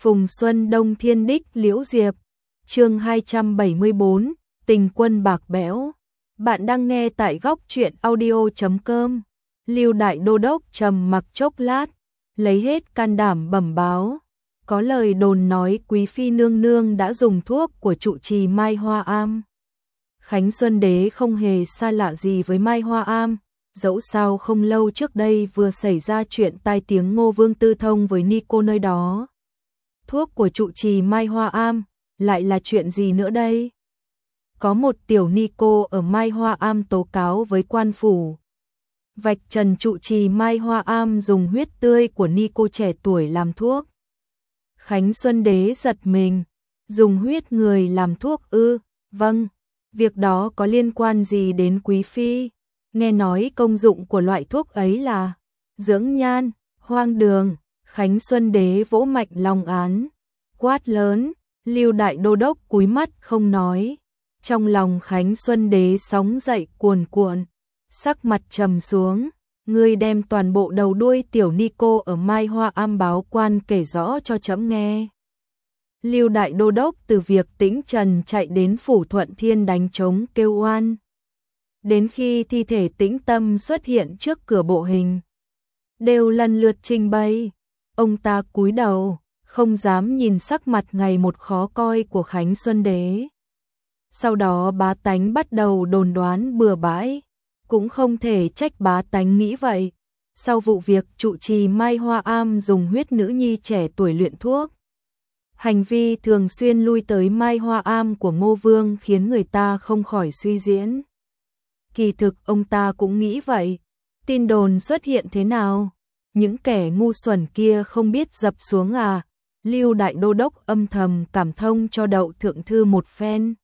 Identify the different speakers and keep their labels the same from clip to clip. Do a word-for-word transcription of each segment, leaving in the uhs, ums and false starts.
Speaker 1: Phùng Xuân Đông Thiên Đích Liễu Diệp. Chương hai trăm bảy mươi bốn, Tình Quân Bạc Bẽo. Bạn đang nghe tại góc truyện audio chấm com. Lưu Đại Đô Đốc trầm mặc chốc lát, lấy hết can đảm bẩm báo. Có lời đồn nói quý phi nương nương đã dùng thuốc của trụ trì Mai Hoa Am. Khánh Xuân Đế không hề xa lạ gì với Mai Hoa Am, dẫu sao không lâu trước đây vừa xảy ra chuyện tai tiếng Ngô Vương tư thông với Nico nơi đó. Thuốc của trụ trì Mai Hoa Am, lại là chuyện gì nữa đây? Có một tiểu Nico ở Mai Hoa Am tố cáo với quan phủ. Vạch trần trụ trì Mai Hoa Am dùng huyết tươi của Nico trẻ tuổi làm thuốc. Khánh Xuân Đế giật mình, dùng huyết người làm thuốc ư? Vâng, việc đó có liên quan gì đến quý phi? Nghe nói công dụng của loại thuốc ấy là dưỡng nhan, hoang đường. Khánh Xuân Đế vỗ mạnh long án, quát lớn. Lưu Đại Đô Đốc cúi mắt không nói. Trong lòng Khánh Xuân Đế sóng dậy cuồn cuộn, sắc mặt trầm xuống. Ngươi đem toàn bộ đầu đuôi tiểu Nico ở Mai Hoa Am báo quan kể rõ cho trẫm nghe. Lưu Đại Đô Đốc từ việc Tĩnh Trần chạy đến phủ Thuận Thiên đánh trống kêu oan, đến khi thi thể Tĩnh Tâm xuất hiện trước cửa bộ hình, đều lần lượt trình bày. Ông ta cúi đầu, không dám nhìn sắc mặt ngày một khó coi của Khánh Xuân Đế. Sau đó bá tánh bắt đầu đồn đoán bừa bãi, cũng không thể trách bá tánh nghĩ vậy. Sau vụ việc trụ trì Mai Hoa Am dùng huyết nữ nhi trẻ tuổi luyện thuốc, hành vi thường xuyên lui tới Mai Hoa Am của Ngô Vương khiến người ta không khỏi suy diễn. Kỳ thực ông ta cũng nghĩ vậy. Tin đồn xuất hiện thế nào? Những kẻ ngu xuẩn kia không biết dập xuống à? Lưu Đại Đô Đốc âm thầm cảm thông cho Đậu Thượng Thư một phen.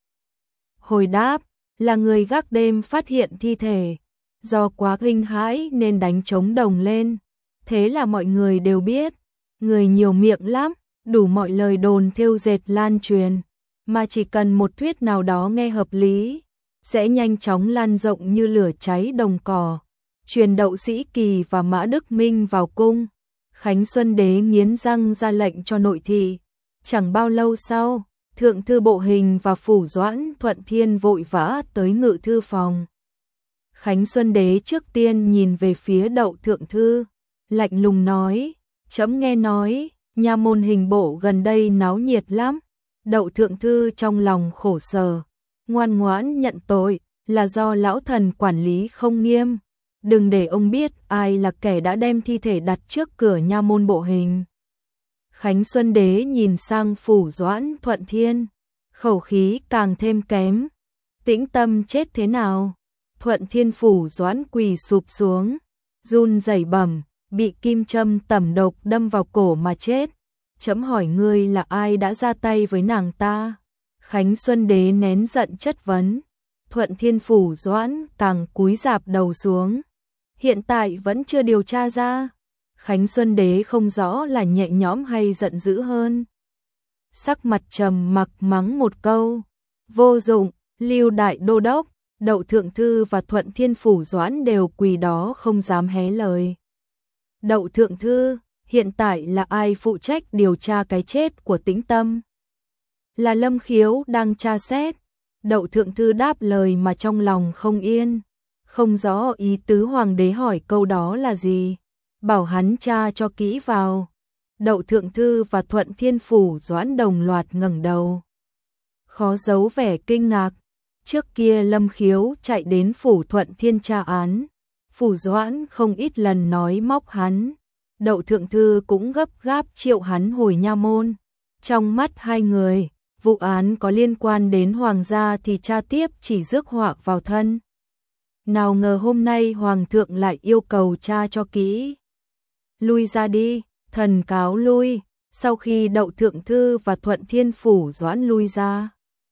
Speaker 1: Hồi đáp, là người gác đêm phát hiện thi thể, do quá kinh hãi nên đánh trống đồng lên. Thế là mọi người đều biết, người nhiều miệng lắm, đủ mọi lời đồn thêu dệt lan truyền, mà chỉ cần một thuyết nào đó nghe hợp lý, sẽ nhanh chóng lan rộng như lửa cháy đồng cỏ. Truyền Đậu Sĩ Kỳ và Mã Đức Minh vào cung. Khánh Xuân Đế nghiến răng ra lệnh cho nội thị. Chẳng bao lâu sau, Thượng thư bộ hình và phủ Doãn Thuận Thiên vội vã tới ngự thư phòng. Khánh Xuân Đế trước tiên nhìn về phía Đậu Thượng thư, lạnh lùng nói, trẫm nghe nói, nha môn hình bộ gần đây náo nhiệt lắm. Đậu Thượng thư trong lòng khổ sở, ngoan ngoãn nhận tội, là do lão thần quản lý không nghiêm. Đừng để ông biết ai là kẻ đã đem thi thể đặt trước cửa nha môn bộ hình. Khánh Xuân Đế nhìn sang phủ Doãn Thuận Thiên, khẩu khí càng thêm kém. Tĩnh Tâm chết thế nào? Thuận Thiên phủ Doãn quỳ sụp xuống, run rẩy bẩm, bị kim châm tẩm độc đâm vào cổ mà chết. Trẫm hỏi ngươi là ai đã ra tay với nàng ta? Khánh Xuân Đế nén giận chất vấn. Thuận Thiên phủ Doãn càng cúi rạp đầu xuống. Hiện tại vẫn chưa điều tra ra. Khánh Xuân Đế không rõ là nhẹ nhõm hay giận dữ hơn. Sắc mặt trầm mặc mắng một câu, vô dụng. Lưu Đại Đô Đốc, Đậu Thượng thư và Thuận Thiên phủ Doãn đều quỳ đó không dám hé lời. Đậu Thượng thư, hiện tại là ai phụ trách điều tra cái chết của Tĩnh Tâm? Là Lâm Khiếu đang tra xét. Đậu Thượng thư đáp lời mà trong lòng không yên, không rõ ý tứ hoàng đế hỏi câu đó là gì, bảo hắn tra cho kỹ vào. Đậu Thượng thư và Thuận Thiên phủ Doãn đồng loạt ngẩng đầu, khó giấu vẻ kinh ngạc. Trước kia Lâm Khiếu chạy đến phủ Thuận Thiên tra án, phủ Doãn không ít lần nói móc hắn. Đậu Thượng thư cũng gấp gáp triệu hắn hồi nha môn. Trong mắt hai người, vụ án có liên quan đến hoàng gia thì tra tiếp chỉ rước họa vào thân. Nào ngờ hôm nay hoàng thượng lại yêu cầu tra cho kỹ. Lui ra đi, thần cáo lui. Sau khi Đậu Thượng thư và Thuận Thiên phủ Doãn lui ra,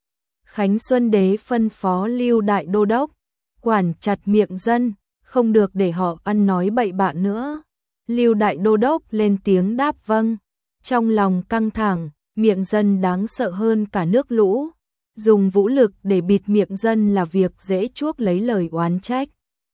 Speaker 1: Khánh Xuân Đế phân phó Lưu Đại Đô Đốc quản chặt miệng dân, không được để họ ăn nói bậy bạ nữa. Lưu Đại Đô Đốc lên tiếng đáp vâng, trong lòng căng thẳng. Miệng dân đáng sợ hơn cả nước lũ, dùng vũ lực để bịt miệng dân là việc dễ chuốc lấy lời oán trách.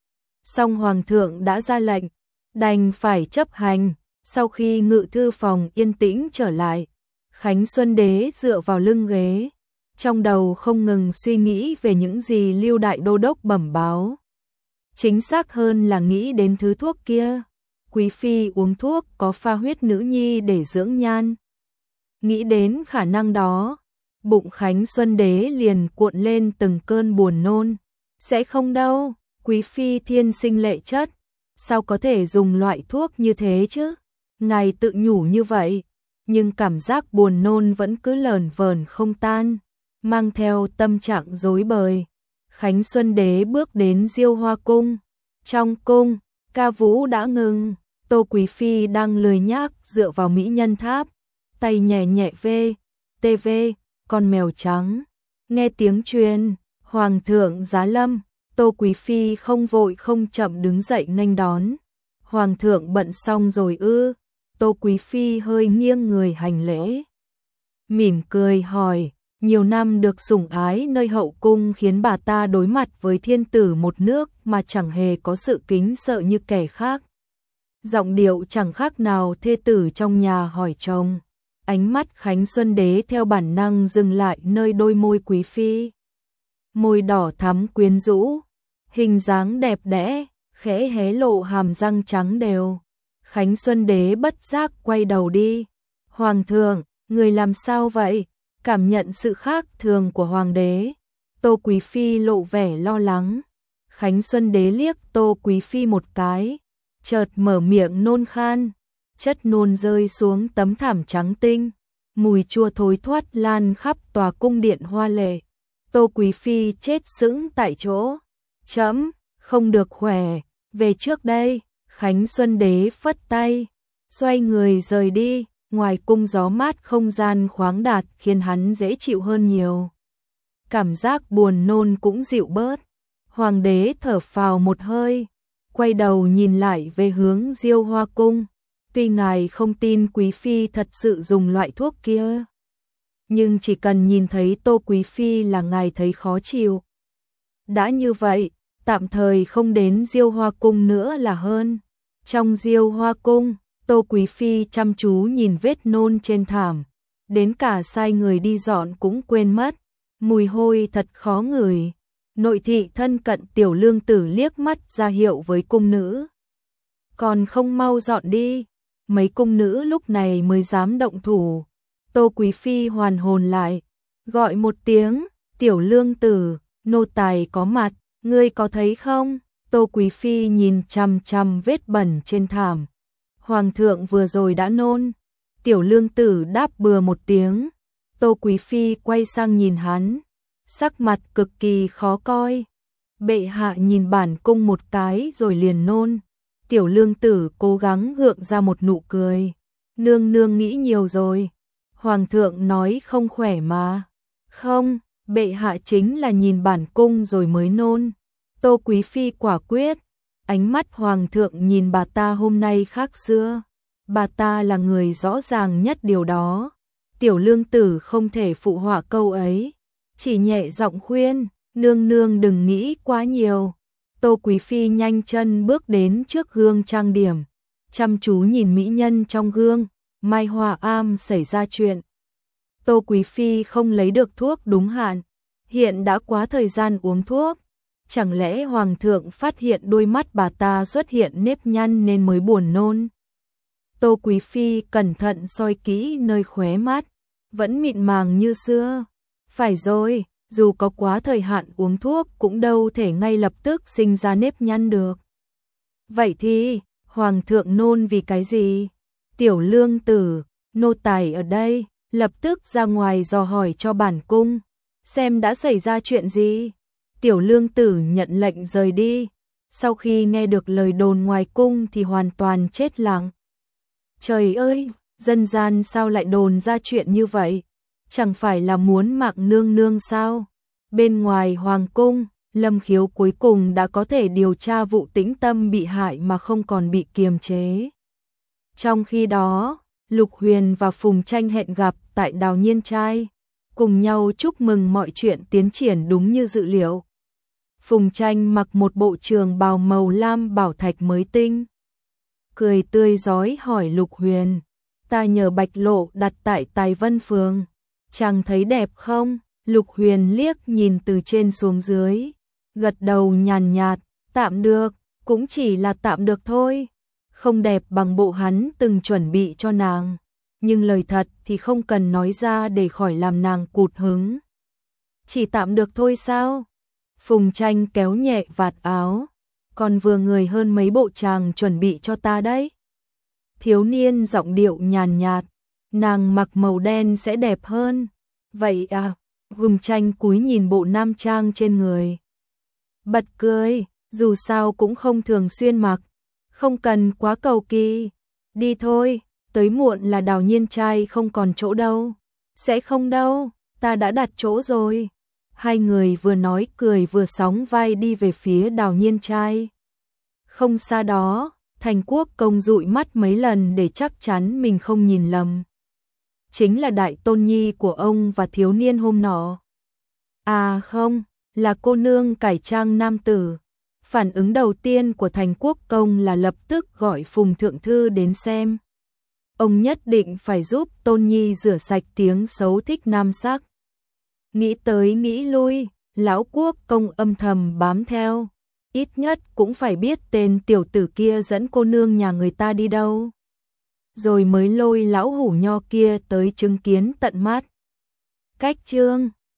Speaker 1: Song hoàng thượng đã ra lệnh, đành phải chấp hành. Sau khi ngự thư phòng yên tĩnh trở lại, Khánh Xuân Đế dựa vào lưng ghế, trong đầu không ngừng suy nghĩ về những gì Lưu Đại Đô Đốc bẩm báo. Chính xác hơn là nghĩ đến thứ thuốc kia. Quý phi uống thuốc có pha huyết nữ nhi để dưỡng nhan. Nghĩ đến khả năng đó, bụng Khánh Xuân Đế liền cuộn lên từng cơn buồn nôn. Sẽ không đâu, quý phi thiên sinh lệ chất, sao có thể dùng loại thuốc như thế chứ? Ngài tự nhủ như vậy, nhưng cảm giác buồn nôn vẫn cứ lờn vờn không tan, mang theo tâm trạng rối bời. Khánh Xuân Đế bước đến Diêu Hoa cung. Trong cung, ca vũ đã ngừng, Tô Quý phi đang lười nhác dựa vào mỹ nhân tháp, tay nhẹ nhẹ vê, tê vê, con mèo trắng. Nghe tiếng truyền, Hoàng thượng giá lâm, Tô Quý phi không vội không chậm đứng dậy nghênh đón. Hoàng thượng bận xong rồi ư? Tô Quý phi hơi nghiêng người hành lễ, mỉm cười hỏi. Nhiều năm được sủng ái nơi hậu cung khiến bà ta đối mặt với thiên tử một nước mà chẳng hề có sự kính sợ như kẻ khác. Giọng điệu chẳng khác nào thê tử trong nhà hỏi chồng. Ánh mắt Khánh Xuân Đế theo bản năng dừng lại nơi đôi môi quý phi. Môi đỏ thắm quyến rũ, hình dáng đẹp đẽ, khẽ hé lộ hàm răng trắng đều. Khánh Xuân Đế bất giác quay đầu đi. Hoàng thượng, người làm sao vậy? Cảm nhận sự khác thường của hoàng đế, Tô Quý phi lộ vẻ lo lắng. Khánh Xuân Đế liếc Tô Quý phi một cái, chợt mở miệng nôn khan, chất nôn rơi xuống tấm thảm trắng tinh, mùi chua thối thoát lan khắp tòa cung điện hoa lệ. Tô Quý phi chết sững tại chỗ. Chấm, không được khỏe, về trước đây. Khánh Xuân Đế phất tay, xoay người rời đi. Ngoài cung gió mát không gian khoáng đạt khiến hắn dễ chịu hơn nhiều. Cảm giác buồn nôn cũng dịu bớt. Hoàng đế thở phào một hơi, quay đầu nhìn lại về hướng Diêu Hoa cung. Tuy ngài không tin quý phi thật sự dùng loại thuốc kia, nhưng chỉ cần nhìn thấy Tô Quý phi là ngài thấy khó chịu. Đã như vậy, tạm thời không đến Diêu Hoa cung nữa là hơn. Trong Diêu Hoa cung, Tô Quý phi chăm chú nhìn vết nôn trên thảm, đến cả sai người đi dọn cũng quên mất, mùi hôi thật khó ngửi. Nội thị thân cận Tiểu Lương Tử liếc mắt ra hiệu với cung nữ. Còn không mau dọn đi, mấy cung nữ lúc này mới dám động thủ. Tô Quý phi hoàn hồn lại, gọi một tiếng, Tiểu Lương Tử, nô tài có mặt, ngươi có thấy không? Tô Quý phi nhìn chằm chằm vết bẩn trên thảm. Hoàng thượng vừa rồi đã nôn. Tiểu Lương Tử đáp bừa một tiếng. Tô Quý phi quay sang nhìn hắn, sắc mặt cực kỳ khó coi. Bệ hạ nhìn bản cung một cái rồi liền nôn. Tiểu Lương Tử cố gắng gượng ra một nụ cười. Nương nương nghĩ nhiều rồi. Hoàng thượng nói không khỏe mà. Không, bệ hạ chính là nhìn bản cung rồi mới nôn. Tô Quý phi quả quyết. Ánh mắt hoàng thượng nhìn bà ta hôm nay khác xưa. Bà ta là người rõ ràng nhất điều đó. Tiểu Lương Tử không thể phụ họa câu ấy, chỉ nhẹ giọng khuyên, nương nương đừng nghĩ quá nhiều. Tô Quý phi nhanh chân bước đến trước gương trang điểm, chăm chú nhìn mỹ nhân trong gương. Mai Hoa Am xảy ra chuyện. Tô Quý phi không lấy được thuốc đúng hạn, hiện đã quá thời gian uống thuốc. Chẳng lẽ hoàng thượng phát hiện đôi mắt bà ta xuất hiện nếp nhăn nên mới buồn nôn? Tô Quý phi cẩn thận soi kỹ nơi khóe mắt, vẫn mịn màng như xưa. Phải rồi, dù có quá thời hạn uống thuốc cũng đâu thể ngay lập tức sinh ra nếp nhăn được. Vậy thì, hoàng thượng nôn vì cái gì? Tiểu Lương Tử, nô tài ở đây, lập tức ra ngoài dò hỏi cho bản cung, xem đã xảy ra chuyện gì. Tiểu Lương Tử nhận lệnh rời đi. Sau khi nghe được lời đồn ngoài cung thì hoàn toàn chết lặng. Trời ơi, dân gian sao lại đồn ra chuyện như vậy? Chẳng phải là muốn mạng nương nương sao? Bên ngoài hoàng cung, Lâm Khiếu cuối cùng đã có thể điều tra vụ Tĩnh Tâm bị hại mà không còn bị kiềm chế. Trong khi đó, Lục Huyền và Phùng Tranh hẹn gặp tại Đào Nhiên Trai, cùng nhau chúc mừng mọi chuyện tiến triển đúng như dự liệu. Phùng Tranh mặc một bộ trường bào màu lam bảo thạch mới tinh, cười tươi rói hỏi Lục Huyền, ta nhờ Bạch Lộ đặt tại Tài Vân Phường. Chàng thấy đẹp không? Lục Huyền liếc nhìn từ trên xuống dưới, gật đầu nhàn nhạt, tạm được, cũng chỉ là tạm được thôi. Không đẹp bằng bộ hắn từng chuẩn bị cho nàng, nhưng lời thật thì không cần nói ra để khỏi làm nàng cụt hứng. Chỉ tạm được thôi sao? Phùng Tranh kéo nhẹ vạt áo, còn vừa người hơn mấy bộ chàng chuẩn bị cho ta đấy. Thiếu niên giọng điệu nhàn nhạt, nàng mặc màu đen sẽ đẹp hơn. Vậy à? Phùng Tranh cúi nhìn bộ nam trang trên người, bật cười, dù sao cũng không thường xuyên mặc, không cần quá cầu kỳ. Đi thôi, tới muộn là Đào Nhiên trai không còn chỗ đâu. Sẽ không đâu, ta đã đặt chỗ rồi. Hai người vừa nói cười vừa sóng vai đi về phía Đào Nhiên trai. Không xa đó, Thành Quốc Công dụi mắt mấy lần để chắc chắn mình không nhìn lầm. Chính là đại tôn nhi của ông và thiếu niên hôm nọ. À không, là cô nương cải trang nam tử. Phản ứng đầu tiên của Thành Quốc Công là lập tức gọi Phùng Thượng Thư đến xem. Ông nhất định phải giúp tôn nhi rửa sạch tiếng xấu thích nam sắc. Nghĩ tới nghĩ lui, lão Quốc Công âm thầm bám theo. Ít nhất cũng phải biết tên tiểu tử kia dẫn cô nương nhà người ta đi đâu. Rồi mới lôi lão hủ nho kia tới chứng kiến tận mắt. Cách chương